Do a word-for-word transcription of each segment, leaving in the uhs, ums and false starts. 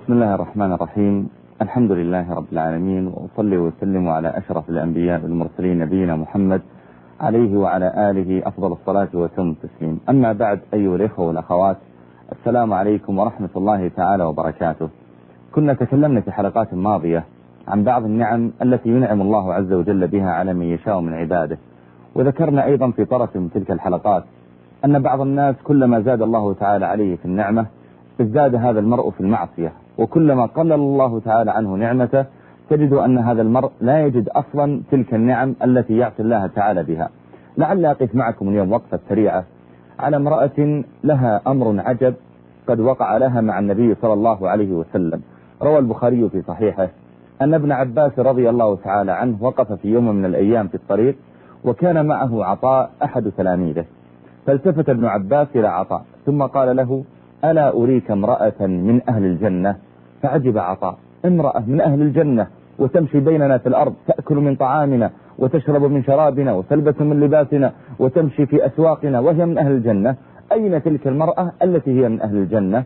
بسم الله الرحمن الرحيم. الحمد لله رب العالمين، وأصلي وسلم على أشرف الأنبياء والمرسلين نبينا محمد عليه وعلى آله أفضل الصلاة وتم التسليم. أما بعد، أيها الإخوة والأخوات، السلام عليكم ورحمة الله تعالى وبركاته. كنا تكلمنا في حلقات ماضية عن بعض النعم التي ينعم الله عز وجل بها على من يشاء من عباده، وذكرنا أيضا في طرف من تلك الحلقات أن بعض الناس كلما زاد الله تعالى عليه في النعمة ازداد هذا المرء في المعصية، وكلما قلل الله تعالى عنه نعمته تجد أن هذا المرء لا يجد أصلا تلك النعم التي يعطي الله تعالى بها. لعل أقف معكم اليوم وقفة سريعة على امرأة لها أمر عجب قد وقع لها مع النبي صلى الله عليه وسلم. روى البخاري في صحيحه أن ابن عباس رضي الله تعالى عنه وقف في يوم من الأيام في الطريق، وكان معه عطاء أحد تلاميذه، فالتفت ابن عباس إلى عطاء ثم قال له: ألا أريك امرأة من أهل الجنة؟ فعجب عطاء: امرأة من أهل الجنة وتمشي بيننا في الأرض، تأكل من طعامنا وتشرب من شرابنا وتلبس من لباسنا وتمشي في أسواقنا وهي من أهل الجنة، أين تلك المرأة التي هي من أهل الجنة؟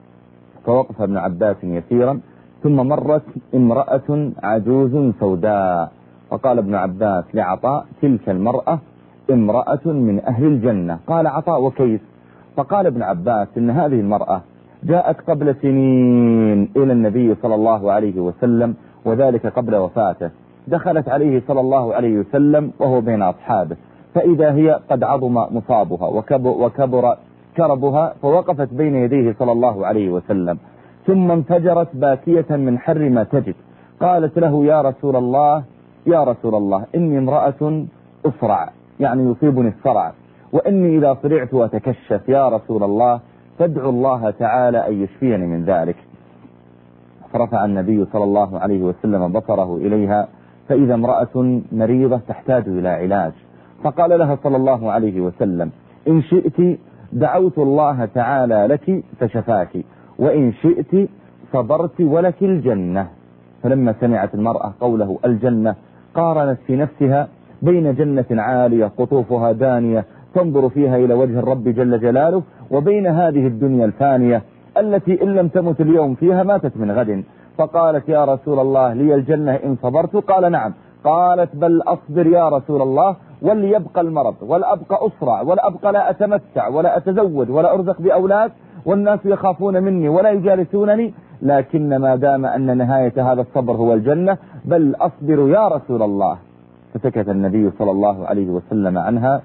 فوقف ابن عباس يسيرا ثم مرت امرأة عجوز سوداء، فقال ابن عباس لعطاء: تلك المرأة امرأة من أهل الجنة. قال عطاء: وكيف؟ فقال ابن عباس: إن هذه المرأة جاءت قبل سنين إلى النبي صلى الله عليه وسلم، وذلك قبل وفاته. دخلت عليه صلى الله عليه وسلم وهو بين أصحابه، فإذا هي قد عظم مصابها وكبر كربها، فوقفت بين يديه صلى الله عليه وسلم، ثم انفجرت باكية من حر ما تجد. قالت له: يا رسول الله يا رسول الله إني امرأة أصرع، يعني يصيبني الصرع، وإني إذا صرعت أتكشف، يا رسول الله فادعو الله تعالى أن يشفيني من ذلك. فرفع النبي صلى الله عليه وسلم بصره إليها، فإذا امرأة مريضة تحتاج إلى علاج، فقال لها صلى الله عليه وسلم: إن شئت دعوت الله تعالى لك فشفاك، وإن شئت صبرت ولك الجنة. فلما سمعت المرأة قوله الجنة قارنت في نفسها بين جنة عالية قطوفها دانية تنظر فيها إلى وجه الرب جل جلاله، وبين هذه الدنيا الفانية التي إن لم تمت اليوم فيها ماتت من غد. فقالت: يا رسول الله لي الجنة إن صبرت؟ قال: نعم. قالت: بل أصبر يا رسول الله، وليبقى المرض، ولا أبقى أسرع، ولا أبقى لا أتمتع ولا أتزوج ولا أرزق بأولاد، والناس يخافون مني ولا يجالسونني، لكن ما دام أن نهاية هذا الصبر هو الجنة، بل أصبر يا رسول الله. فسكت النبي صلى الله عليه وسلم عنها،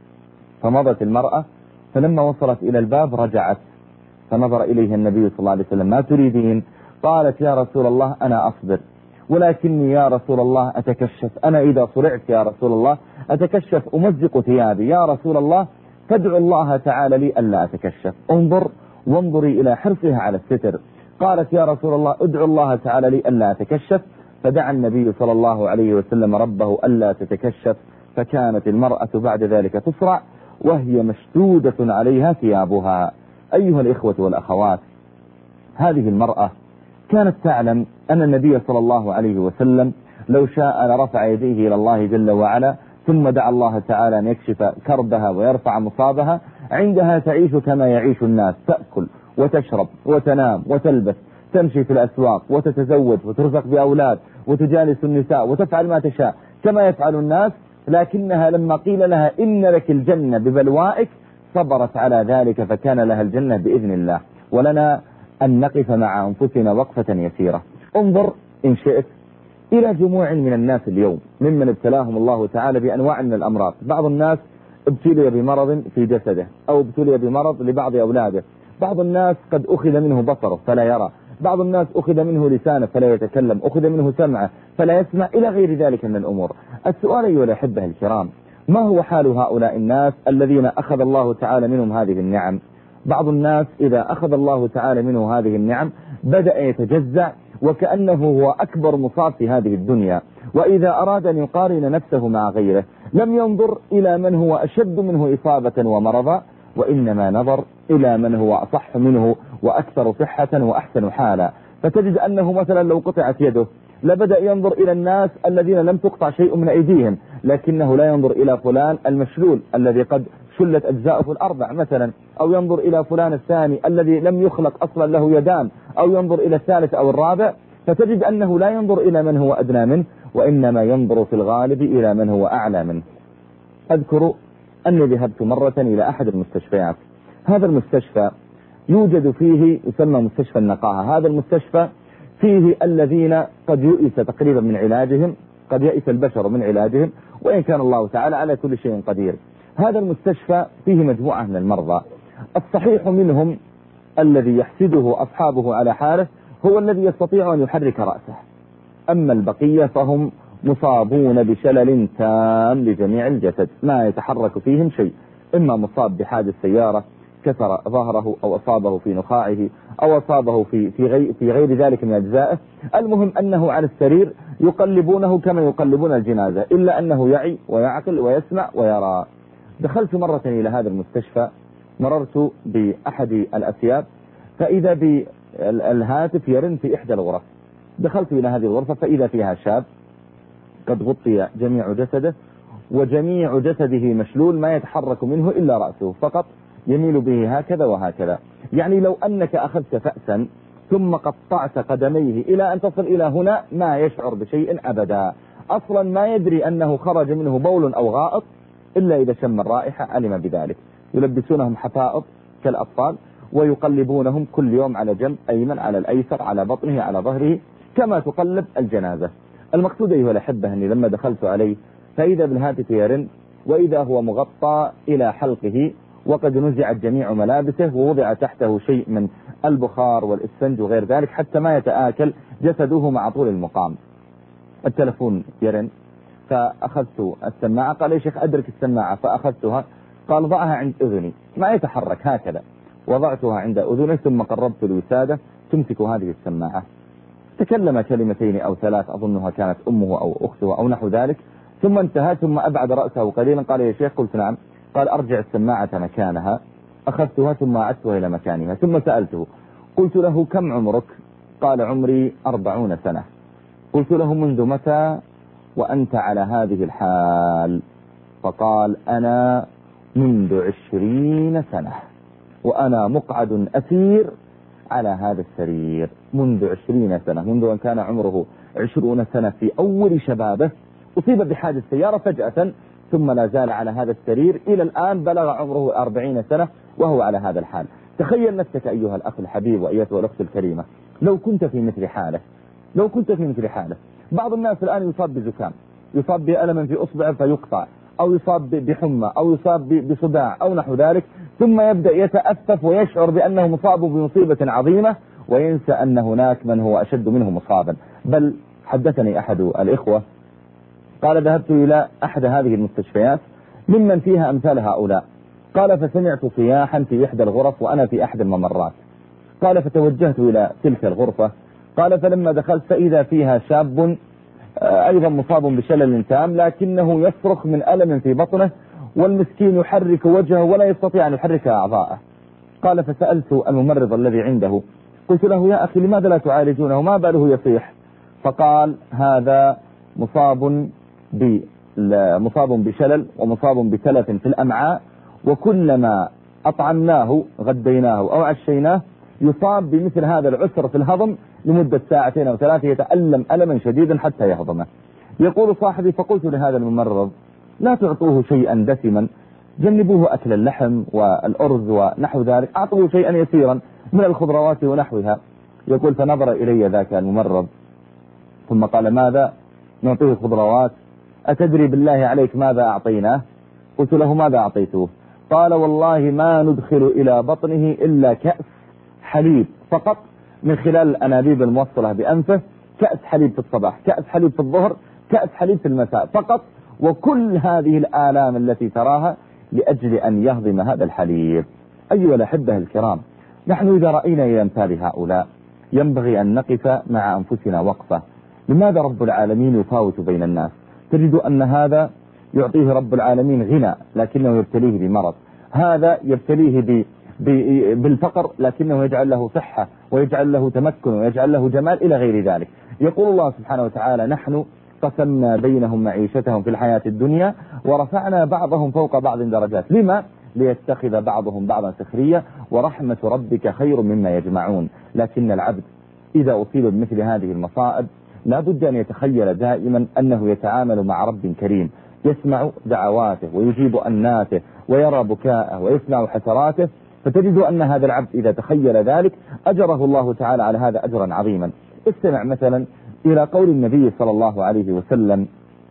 فمضت المرأة، فلما وصلت إلى الباب رجعت، فنظر إليها النبي صلى الله عليه وسلم: ما تريدين؟ قالت: يا رسول الله أنا أصبر، ولكني يا رسول الله أتكشف، أنا إذا صرعت يا رسول الله أتكشف أمزق ثيابي، يا رسول الله فادعو الله تعالى لي ألا أتكشف. انظر وانظري إلى حرصها على الستر. قالت: يا رسول الله ادعو الله تعالى لي ألا أتكشف، فدعا النبي صلى الله عليه وسلم ربه ألا تتكشف، فكانت المرأة بعد ذلك تصرع وهي مشدودة عليها ثيابها. أيها الإخوة والأخوات، هذه المرأة كانت تعلم أن النبي صلى الله عليه وسلم لو شاء لرفع يديه إلى الله جل وعلا ثم دعا الله تعالى أن يكشف كربها ويرفع مصابها. عندها تعيش كما يعيش الناس، تأكل وتشرب وتنام وتلبس، تمشي في الأسواق وتتزوج وترزق بأولاد وتجالس النساء وتفعل ما تشاء كما يفعل الناس، لكنها لما قيل لها إن لك الجنة ببلوائك صبرت على ذلك، فكان لها الجنة بإذن الله. ولنا أن نقف مع أنفسنا وقفة يسيرة. انظر إن شئت إلى جموع من الناس اليوم ممن ابتلاهم الله تعالى بأنواع من الأمراض. بعض الناس ابتلي بمرض في جسده، أو ابتلي بمرض لبعض أولاده. بعض الناس قد أخذ منه بصره فلا يرى، بعض الناس أخذ منه لسانه فلا يتكلم، أخذ منه سمعه فلا يسمع، إلى غير ذلك من الأمور. السؤال أيها الأحبة الكرام: ما هو حال هؤلاء الناس الذين أخذ الله تعالى منهم هذه النعم؟ بعض الناس إذا أخذ الله تعالى منه هذه النعم بدأ يتجزع وكأنه هو أكبر مصاب في هذه الدنيا، وإذا أراد أن يقارن نفسه مع غيره لم ينظر إلى من هو أشد منه إصابة ومرضا، وإنما نظر إلى من هو أصح منه وأكثر صحة وأحسن حالا. فتجد أنه مثلا لو قطعت يده لبدأ ينظر إلى الناس الذين لم تقطع شيء من أيديهم، لكنه لا ينظر إلى فلان المشلول الذي قد شلت أجزاؤه الأربع مثلا، أو ينظر إلى فلان الثاني الذي لم يخلق أصلا له يدان، أو ينظر إلى الثالث أو الرابع، فتجد أنه لا ينظر إلى من هو أدنى منه، وإنما ينظر في الغالب إلى من هو أعلى منه. أذكر أني ذهبت مرة إلى أحد المستشفيات. هذا المستشفى يوجد فيه يسمى مستشفى النقاهة. هذا المستشفى فيه الذين قد يؤس تقريبا من علاجهم، قد يئس البشر من علاجهم، وإن كان الله تعالى على كل شيء قدير. هذا المستشفى فيه مجموعة من المرضى. الصحيح منهم الذي يحسده أصحابه على حاله هو الذي يستطيع أن يحرك رأسه، أما البقية فهم مصابون بشلل تام لجميع الجسد، ما يتحرك فيهم شيء، إما مصاب بحادث سيارة كسر ظهره، أو أصابه في نخاعه، أو أصابه في في غير, في غير ذلك من أجزائه. المهم أنه على السرير يقلبونه كما يقلبون الجنازة، إلا أنه يعي ويعقل ويسمع ويرى. دخلت مرة إلى هذا المستشفى، مررت بأحد الأثياب، فإذا بالهاتف يرن في إحدى الغرف. دخلت إلى هذه الغرفة فإذا فيها شاب قد غطي جميع جسده، وجميع جسده مشلول، ما يتحرك منه إلا رأسه فقط، يميل به هكذا وهكذا. يعني لو أنك أخذت فأسا ثم قطعت قدميه إلى أن تصل إلى هنا ما يشعر بشيء أبدا، أصلا ما يدري أنه خرج منه بول أو غائط، إلا إذا شم الرائحة علم بذلك. يلبسونهم حفائض كالأطفال، ويقلبونهم كل يوم على جنب أيمن، على الأيسر، على بطنه، على ظهره، كما تقلب الجنازة. المقصود أيها الأحبة أني لما دخلت عليه فإذا بالهاتف يرن، وإذا هو مغطى إلى حلقه، وقد نزعت جميع ملابسه، ووضع تحته شيء من البخار والإسفنج وغير ذلك، حتى ما يتآكل جسده مع طول المقام. التلفون يرن، فأخذت السماعة. قال يا شيخ أدرك السماعة، فأخذتها. قال ضعها عند أذني، ما يتحرك هكذا. وضعتها عند أذني، ثم قربت الوسادة تمسك هذه السماعة. تكلم كلمتين أو ثلاث، أظنها كانت أمه أو أخته أو نحو ذلك، ثم انتهى، ثم أبعد رأسه قليلا. قال يا شيخ، قلت نعم. قال أرجع السماعة مكانها. أخذتها ثم أعدتها إلى مكانها، ثم سألته، قلت له كم عمرك؟ قال عمري أربعون سنة. قلت له منذ متى وأنت على هذه الحال؟ فقال أنا منذ عشرين سنة، وأنا مقعد أسير على هذا السرير منذ عشرين سنة، منذ أن كان عمره عشرون سنة في أول شبابه، أصيب بحادث سيارة فجأة، ثم لا زال على هذا السرير إلى الآن، بلغ عمره أربعين سنة وهو على هذا الحال. تخيل نفسك أيها الأخ الحبيب وأيتها الأخت الكريمة، لو كنت في مثل حاله، لو كنت في مثل حاله. بعض الناس الآن يصاب بزكام، يصاب بألم في أصبعه فيقطع، أو يصاب بحمى، أو يصاب بصداع أو نحو ذلك، ثم يبدأ يتأسف ويشعر بأنه مصاب بمصيبة عظيمة، وينسى أن هناك من هو أشد منه مصابا. بل حدثني أحد الإخوة قال ذهبت إلى أحد هذه المستشفيات ممن فيها أمثال هؤلاء. قال فسمعت صياحا في إحدى الغرف وأنا في أحد الممرات. قال فتوجهت إلى تلك الغرفة. قال فلما دخلت فإذا فيها شاب أيضا مصاب بشلل تام، لكنه يصرخ من ألم في بطنه، والمسكين يحرك وجهه ولا يستطيع أن يحرك أعضاءه. قال فسألت الممرض الذي عنده، قلت له يا أخي لماذا لا تعالجونه، ما باله يصيح؟ فقال هذا مصاب مصاب بشلل ومصاب بتلف في الأمعاء، وكلما أطعمناه غديناه أو عشيناه يصاب بمثل هذا العسر في الهضم لمدة ساعتين أو ثلاثة، يتألم ألما شديدا حتى يهضمه. يقول صاحبي فقلت لهذا الممرض لا تعطوه شيئا دسما، جنبوه أكل اللحم والأرز ونحو ذلك، أعطوه شيئا يسيرا من الخضروات ونحوها. يقول فنظر إلي ذاك الممرض ثم قال ماذا نعطيه خضروات؟ أتدري بالله عليك ماذا أعطيناه؟ قلت له ماذا أعطيته؟ قال والله ما ندخل إلى بطنه إلا كأس حليب فقط من خلال الأنابيب الموصلة بأنفه، كأس حليب في الصباح، كأس حليب في الظهر، كأس حليب في المساء فقط، وكل هذه الآلام التي تراها لأجل أن يهضم هذا الحليب. أيها الأحبة الكرام، نحن إذا رأينا إلى أمثال هؤلاء ينبغي أن نقف مع أنفسنا وقفة. لماذا رب العالمين يفاوت بين الناس؟ تجد أن هذا يعطيه رب العالمين غنى لكنه يبتليه بمرض، هذا يبتليه ب بالفقر لكنه يجعل له صحة ويجعل له تمكن ويجعل له جمال إلى غير ذلك. يقول الله سبحانه وتعالى نحن قسمنا بينهم معيشتهم في الحياة الدنيا ورفعنا بعضهم فوق بعض درجات. لما؟ ليتخذ بعضهم بعضا سخرية، ورحمة ربك خير مما يجمعون. لكن العبد إذا أصيب بمثل هذه المصائب لا بد أن يتخيل دائما أنه يتعامل مع رب كريم يسمع دعواته ويجيب أناته ويرى بكاءه ويسمع حسراته، فتجد أن هذا العبد إذا تخيل ذلك أجره الله تعالى على هذا أجرا عظيما. استمع مثلا إلى قول النبي صلى الله عليه وسلم: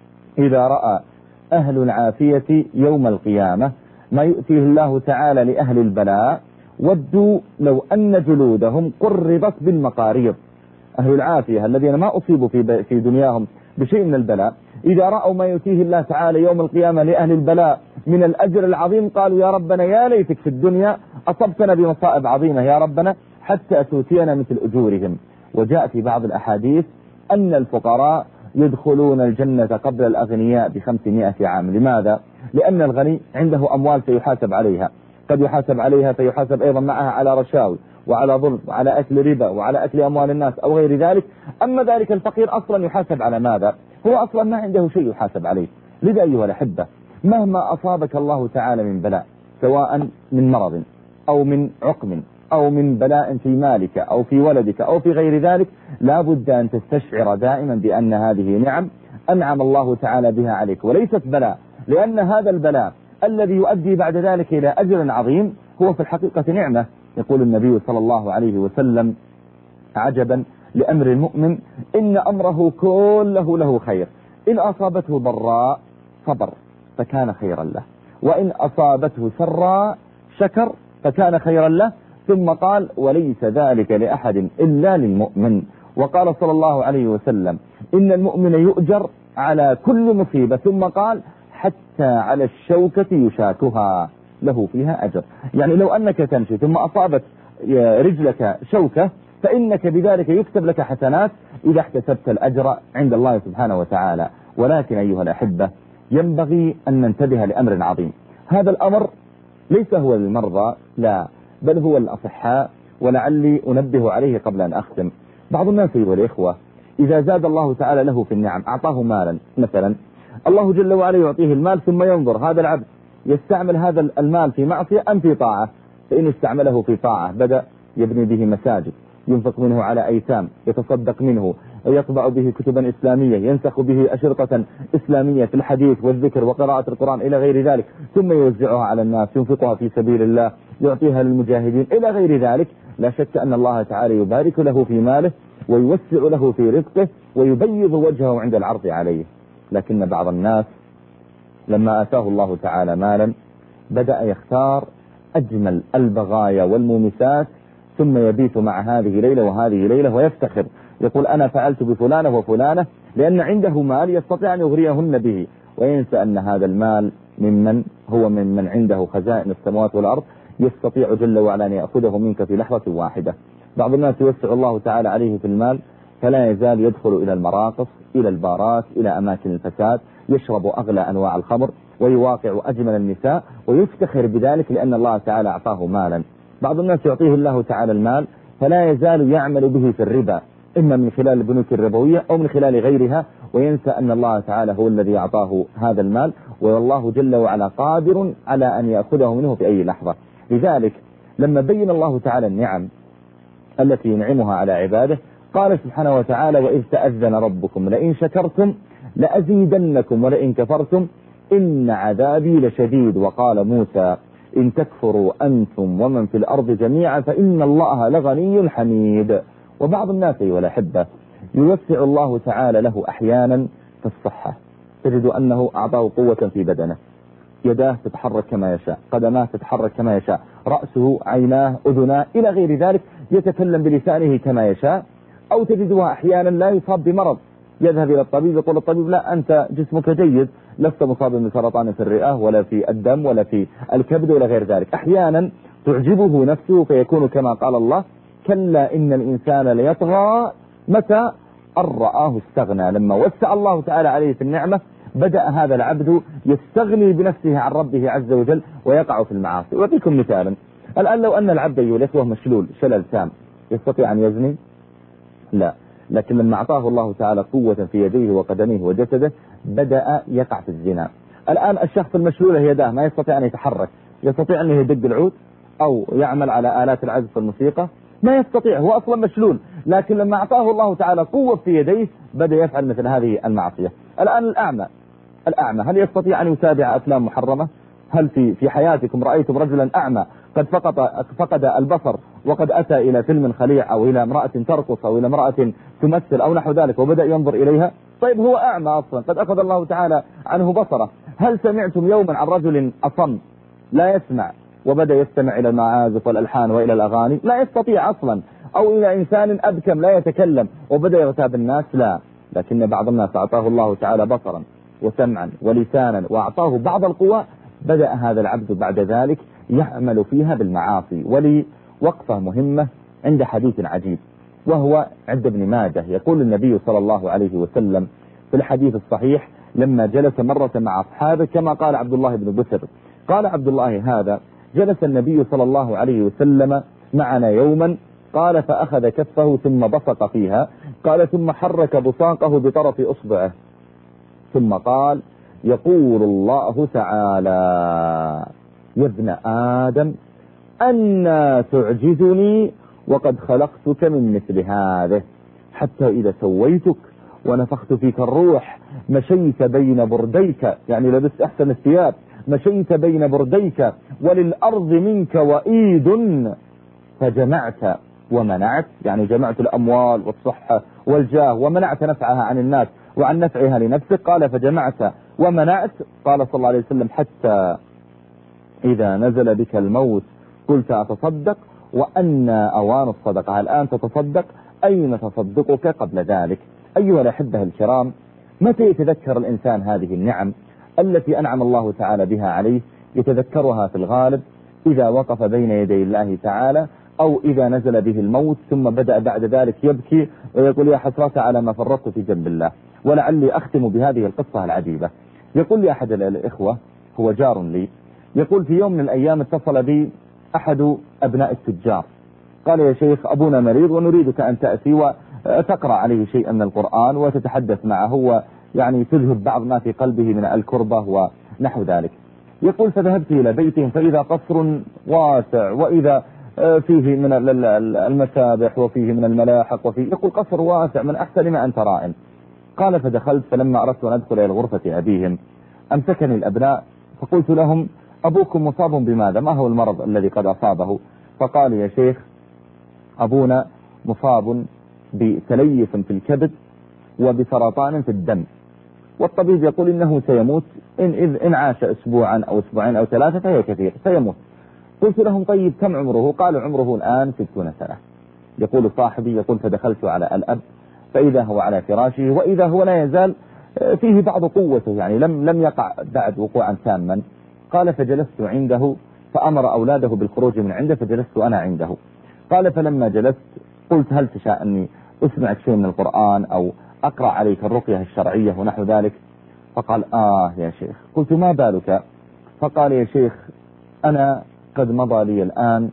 إذا رأى أهل العافية يوم القيامة ما يؤتيه الله تعالى لأهل البلاء ودوا لو أن جلودهم قربت بالمقاريض. أهل العافية الذين ما أصيبوا في في دنياهم بشيء من البلاء، إذا رأوا ما يؤتيه الله تعالى يوم القيامة لأهل البلاء من الأجر العظيم قالوا: يا ربنا يا ليتك في الدنيا أصبتنا بمصائب عظيمة يا ربنا حتى تؤتينا مثل أجورهم. وجاء في بعض الأحاديث أن الفقراء يدخلون الجنة قبل الأغنياء بخمسمائة عام. لماذا؟ لأن الغني عنده أموال سيحاسب عليها، قد يحاسب عليها فيحاسب أيضا معها على رشاوي وعلى ظلم وعلى أكل ربا وعلى أكل أموال الناس أو غير ذلك. أما ذلك الفقير أصلا يحاسب على ماذا؟ هو أصلا ما عنده شيء يحاسب عليه. لذا أيها الأحبة، مهما أصابك الله تعالى من بلاء، سواء من مرض أو من عقم أو من بلاء في مالك أو في ولدك أو في غير ذلك، لا بد أن تستشعر دائما بأن هذه نعم أنعم الله تعالى بها عليك وليست بلاء، لأن هذا البلاء الذي يؤدي بعد ذلك إلى أجر عظيم هو في الحقيقة نعمة. يقول النبي صلى الله عليه وسلم: عجبا لأمر المؤمن إن أمره كله له خير، إن أصابته ضراء صبر فكان خيرا له، وإن أصابته سراء شكر فكان خيرا له. ثم قال: وليس ذلك لأحد إلا للمؤمن. وقال صلى الله عليه وسلم: إن المؤمن يؤجر على كل مصيبة. ثم قال: حتى على الشوكة يشاكها له فيها أجر. يعني لو أنك تمشي ثم أصابت رجلك شوكة فإنك بذلك يكتب لك حسنات إذا احتسبت الأجر عند الله سبحانه وتعالى. ولكن أيها الأحبة، ينبغي أن ننتبه لأمر عظيم. هذا الأمر ليس هو للمرضى، لا، بل هو للأصحاء، ولعلي أنبه عليه قبل أن أختم. بعض الناس أيها الإخوة إذا زاد الله تعالى له في النعم، أعطاه مالا مثلا، الله جل وعلا يعطيه المال ثم ينظر هذا العبد يستعمل هذا المال في معصية أم في طاعة. فإن استعمله في طاعة بدأ يبني به مساجد، ينفق منه على أيتام، يتصدق منه، يطبع به كتبا إسلامية، ينسخ به أشرطة إسلامية في الحديث والذكر وقراءة القرآن إلى غير ذلك، ثم يوزعها على الناس، ينفقها في سبيل الله، يعطيها للمجاهدين إلى غير ذلك. لا شك أن الله تعالى يبارك له في ماله ويوسع له في رزقه ويبيض وجهه عند العرض عليه. لكن بعض الناس لما آتاه الله تعالى مالا بدأ يختار أجمل البغايا والمومسات، ثم يبيت مع هذه ليلة وهذه ليلة ويفتخر، يقول: أنا فعلت بفلانة وفلانة، لأن عنده مال يستطيع أن يغريهن به، وينسى أن هذا المال ممن هو ممن عنده خزائن السماوات والأرض، يستطيع جل وعلا أن يأخذه منك في لحظة واحدة. بعض الناس يوسع الله تعالى عليه في المال فلا يزال يدخل إلى المراقص، إلى البارات، إلى أماكن الفساد، يشرب أغلى أنواع الخمر ويواقع أجمل النساء ويفتخر بذلك لأن الله تعالى أعطاه مالا. بعض الناس يعطيه الله تعالى المال فلا يزال يعمل به في الربا، إما من خلال البنوك الربوية أو من خلال غيرها، وينسى أن الله تعالى هو الذي أعطاه هذا المال، والله جل وعلا قادر على أن يأخذه منه في أي لحظة. لذلك لما بين الله تعالى النعم التي ينعمها على عباده قال سبحانه وتعالى: وإذ تأذن ربكم لئن شكرتم لأزيدنكم ولئن كفرتم إن عذابي لشديد. وقال موسى: إن تكفروا أنتم ومن في الأرض جميعا فإن الله لغني حميد. وبعض الناس أيها الأحبة يوسع الله تعالى له أحيانا في الصحة، تجد أنه أعطاه قوة في بدنه، يداه تتحرك كما يشاء، قدماه تتحرك كما يشاء، رأسه، عيناه، أذناه إلى غير ذلك، يتكلم بلسانه كما يشاء. أو تجدها أحيانا لا يصاب بمرض، يذهب إلى الطبيب يقول الطبيب: لا، أنت جسمك جيد، لست مصابا بسرطان في الرئة ولا في الدم ولا في الكبد ولا غير ذلك. أحيانا تعجبه نفسه فيكون كما قال الله: كلا إن الإنسان ليطغى متى أن رآه استغنى. لما وسع الله تعالى عليه في النعمة بدأ هذا العبد يستغني بنفسه عن ربه عز وجل ويقع في المعاصي. وأعطيكم مثالا، الآن لو أن العبد يولده مشلول شلل تام يستطيع أن يزني؟ لا، لكن لما أعطاه الله تعالى قوة في يديه وقدميه وجسده بدأ يقع في الزنا. الآن الشخص المشلول يداه ما يستطيع أن يتحرك، يستطيع أنه يدق العود أو يعمل على آلات العزف والموسيقى؟ ما يستطيع، هو أصلا مشلول. لكن لما أعطاه الله تعالى قوة في يديه بدأ يفعل مثل هذه المعصية. الآن الأعمى الأعمى هل يستطيع أن يتابع أفلام محرمة؟ هل في في حياتكم رأيتم رجلا أعمى قد فقد فقد البصر وقد أتى إلى فيلم خليع أو إلى امرأة ترقص أو إلى امرأة تمثل أو نحو ذلك وبدأ ينظر إليها؟ طيب هو أعمى أصلا، قد أخذ الله تعالى عنه بصره. هل سمعتم يوما عن رجل أصم لا يسمع وبدأ يستمع إلى المعازف والألحان وإلى الأغاني؟ لا يستطيع أصلا. أو إلى إنسان أبكم لا يتكلم وبدأ يغتاب الناس؟ لا. لكن بعض الناس أعطاه الله تعالى بصرا وسمعا ولسانا وأعطاه بعض القوى، بدأ هذا العبد بعد ذلك يعمل فيها بالمعاصي. ولي وقفة مهمة عند حديث عجيب، وهو عند ابن ماجه. يقول النبي صلى الله عليه وسلم في الحديث الصحيح لما جلس مرة مع أصحابه كما قال عبد الله بن بسر، قال عبد الله هذا: جلس النبي صلى الله عليه وسلم معنا يوما، قال فأخذ كفه ثم بصق فيها، قال ثم حرك بصاقه بطرف أصبعه ثم قال: يقول الله تعالى: يا ابن آدم أنى تعجزني وقد خلقتك من مثل هذه، حتى إذا سويتك ونفخت فيك الروح مشيت بين برديك، يعني لبست أحسن الثياب، مشيت بين برديك وللأرض منك وإيد، فجمعت ومنعت، يعني جمعت الأموال والصحة والجاه ومنعت نفعها عن الناس وعن نفعها لنفسك. قال فجمعت ومنعت، قال صلى الله عليه وسلم: حتى إذا نزل بك الموت قلت أتصدق وأن أوان الصدقة، الآن تتصدق، أين تصدقك قبل ذلك؟ أيها الأحبة الكرام، متى يتذكر الإنسان هذه النعم التي أنعم الله تعالى بها عليه؟ يتذكرها في الغالب إذا وقف بين يدي الله تعالى، أو إذا نزل به الموت ثم بدأ بعد ذلك يبكي ويقول: يا حسرة على ما فرطت في جنب الله. ولعلي أختم بهذه القصة العجيبة. يقول لي أحد الإخوة، هو جار لي، يقول: في يوم من الأيام اتصل بي أحد أبناء التجار، قال: يا شيخ أبونا مريض ونريدك أن تأتي وتقرأ عليه شيئا من القرآن وتتحدث معه ويعني تذهب بعض ما في قلبه من الكربة ونحو ذلك. يقول: فذهبت إلى بيتهم فإذا قصر واسع وإذا فيه من المسابح وفيه من الملاحق وفيه، يقول قصر واسع من أحسن ما أنت رائم. قال: فدخلت، فلما أردت أن أدخل إلى غرفة أبيهم أمسكني الأبناء فقلت لهم: أبوكم مصاب بماذا؟ ما هو المرض الذي قد أصابه؟ فقال: يا شيخ أبونا مصاب بتليف في الكبد وبسرطان في الدم، والطبيب يقول إنه سيموت إن, إذ إن عاش أسبوعا أو أسبوعين أو ثلاثة فهي كثير، سيموت. قلت لهم: طيب كم عمره؟ قالوا: عمره الآن ستون سنة. يقول صاحبي: يقول فدخلت على الأب فإذا هو على فراشه وإذا هو لا يزال فيه بعض قوته، يعني لم لم يقع بعد وقوعا تاما. قال: فجلست عنده فأمر أولاده بالخروج من عنده فجلست أنا عنده. قال: فلما جلست قلت: هل تشاء أني أسمعك شيء من القرآن أو أقرأ عليك الرقية الشرعية ونحو ذلك؟ فقال: آه يا شيخ. قلت: ما بالك؟ فقال: يا شيخ أنا قد مضى لي الآن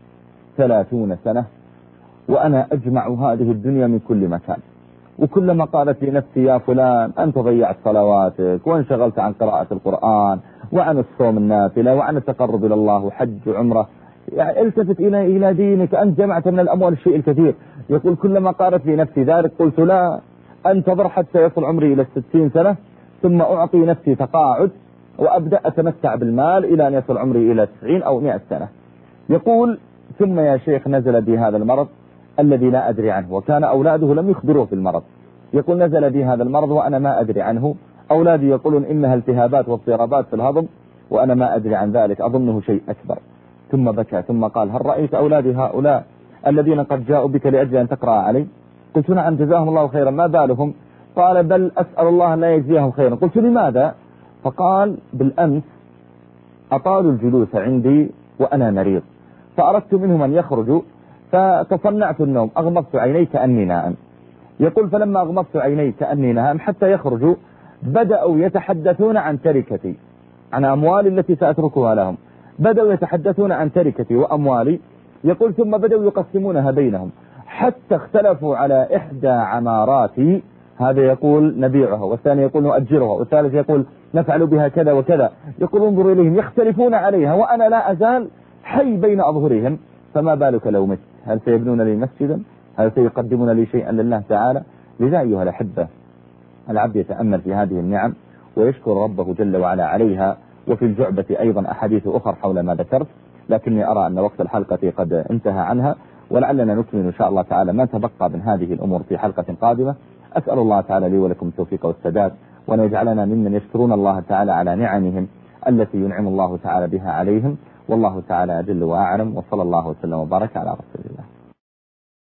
ثلاثون سنة وأنا أجمع هذه الدنيا من كل مكان، وكلما قالت لي نفسي: يا فلان أنت ضيعت صلواتك وانشغلت عن قراءة القرآن وعن الصوم النافلة وعن التقرب إلى الله وحج وعمرة، يعني التفت إلى إلى دينك، أنت جمعت من الأموال الشيء الكثير. يقول: كلما قالت لي نفسي ذلك قلت: لا، أنتظر حتى يصل عمري إلى الستين سنة ثم أعطي نفسي تقاعد وأبدأ أتمتع بالمال إلى أن يصل عمري إلى تسعين أو مئة سنة. يقول: ثم يا شيخ نزل بي هذا المرض الذي لا أدري عنه، وكان أولاده لم يخبروه بالمرض. يقول: نزل بي هذا المرض وأنا ما أدري عنه، أولادي يقولون إنها التهابات واضطرابات في الهضم وأنا ما أدري عن ذلك، أظنه شيء أكبر. ثم بكى ثم قال: هل رأيت أولادي هؤلاء الذين قد جاءوا بك لأجل أن تقرأ علي؟ قلت: نعم جزاهم الله خيرا، ما بالهم؟ قال: بل أسأل الله أن لا يجزيهم خيرا. قلت: لماذا؟ فقال: بالأمس أطالوا الجلوس عندي وأنا مريض، فأردت منهم أن يخرجوا فتصنعت النوم، أغمضت عيني كأني نائم. يقول: فلما أغمضت عيني كأني نائم حتى يخرجوا بدأوا يتحدثون عن تركتي، عن أموالي التي سأتركها لهم، بدأوا يتحدثون عن تركتي وأموالي. يقول: ثم بدأوا يقسمونها بينهم حتى اختلفوا على إحدى عماراتي هذا يقول نبيعها، والثاني يقول نؤجرها، والثالث يقول نفعل بها كذا وكذا. يقول انظر إليهم يختلفون عليها وأنا لا أزال حي بين أظهرهم، فما بالك لو مت؟ هل سيبنون لي مسجدا؟ هل سيقدمون لي شيئا لله تعالى؟ لذا أيها الأحبة العبد يتأمل في هذه النعم ويشكر ربه جل وعلا عليها. وفي الجعبة أيضا أحاديث أخر حول ما ذكرت، لكني أرى أن وقت الحلقة قد انتهى عنها، ولعلنا نكمل إن شاء الله تعالى ما تبقى من هذه الأمور في حلقة قادمة. أسأل الله تعالى لي ولكم التوفيق والسداد، وأن يجعلنا ممن يشكرون الله تعالى على نعمهم التي ينعم الله تعالى بها عليهم. والله تعالى أجل وأعلم، وصلى الله وسلم وبارك على رسول الله.